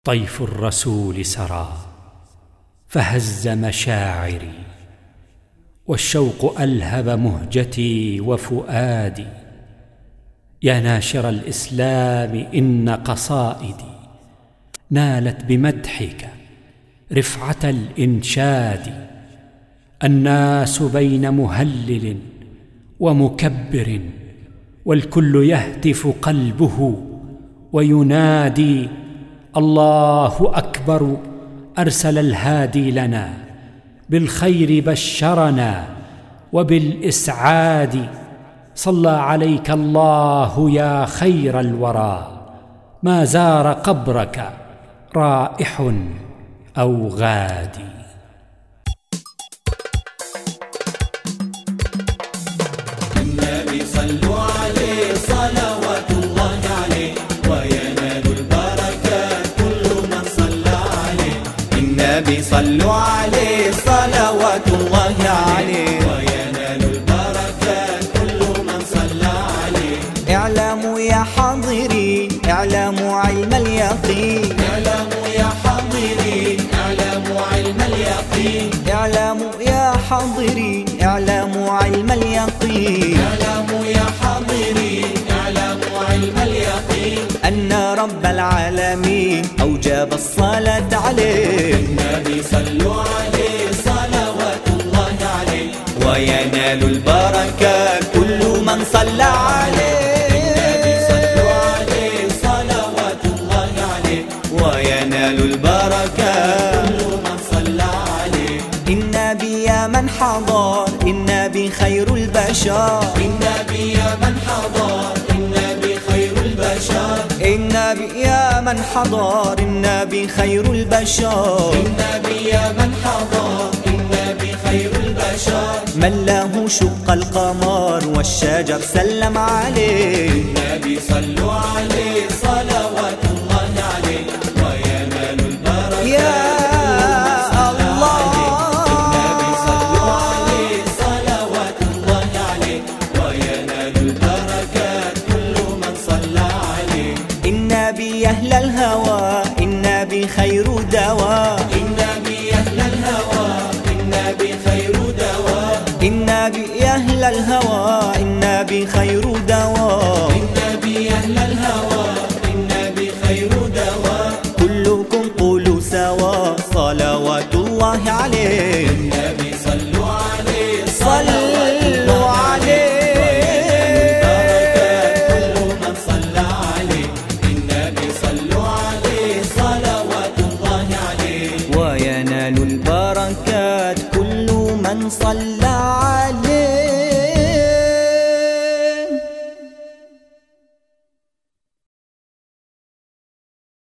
طيف الرسول سرى فهز مشاعري، والشوق ألهب مهجتي وفؤادي. يا ناشر الإسلام إن قصائدي نالت بمدحك رفعة الإنشاد. الناس بين مهلل ومكبر، والكل يهتف قلبه وينادي. الله أكبر أرسل الهادي لنا، بالخير بشرنا وبالإسعاد. صلى عليك الله يا خير الورى، ما زار قبرك رائح أو غادي. النبي صلوا عليه صلوات الله عليه، وينال البركات كل من صلى عليه. النبي صلوا عليه صلوات الله عليه، وينال البركات كل من صلى عليه. اعلموا يا حاضرين اعلموا علم اليقين، اعلموا يا حاضرين اعلموا علم اليقين، اعلموا يا حاضرين اعلموا علم اليقين، اعلموا يا حاضرين اعلموا علم اليقين. أن رب العالمين أوجب الصلاة عليه. النبي صلوا عليه صلوات الله عليه، وينال البركة كل من صلى عليه. النبي صلوا عليه صلوات الله عليه، وينال البركة كل من صلى عليه. النبي يا من حضر النبي خير البشر، النبي يا من حضر النبي خير البشر، النبي يا من حضر النبي خير البشر، النبي يا من حضر النبي خير البشر. من له شق القمر والشجر سلم عليه. النبي صلوا عليه صلوات الله عليه، وينال البركة يا الله النبي صلوا عليه صلوات الله عليه، وينال البركات كل من صلى عليه. النبي أهل الهوى النبي خير دواء، النبي أهل الهوى النبي خير دواء، النبي أهل الهوى النبي خير دواء، النبي أهل الهوى النبي خير دواء. كلكم قولوا سوا صلوات الله عليه. النبي صلوا عليه صلوا عليه. كل من صلى عليه. النبي صلوا عليه صلوات الله عليه، وينال البركات كل من صلى عليه.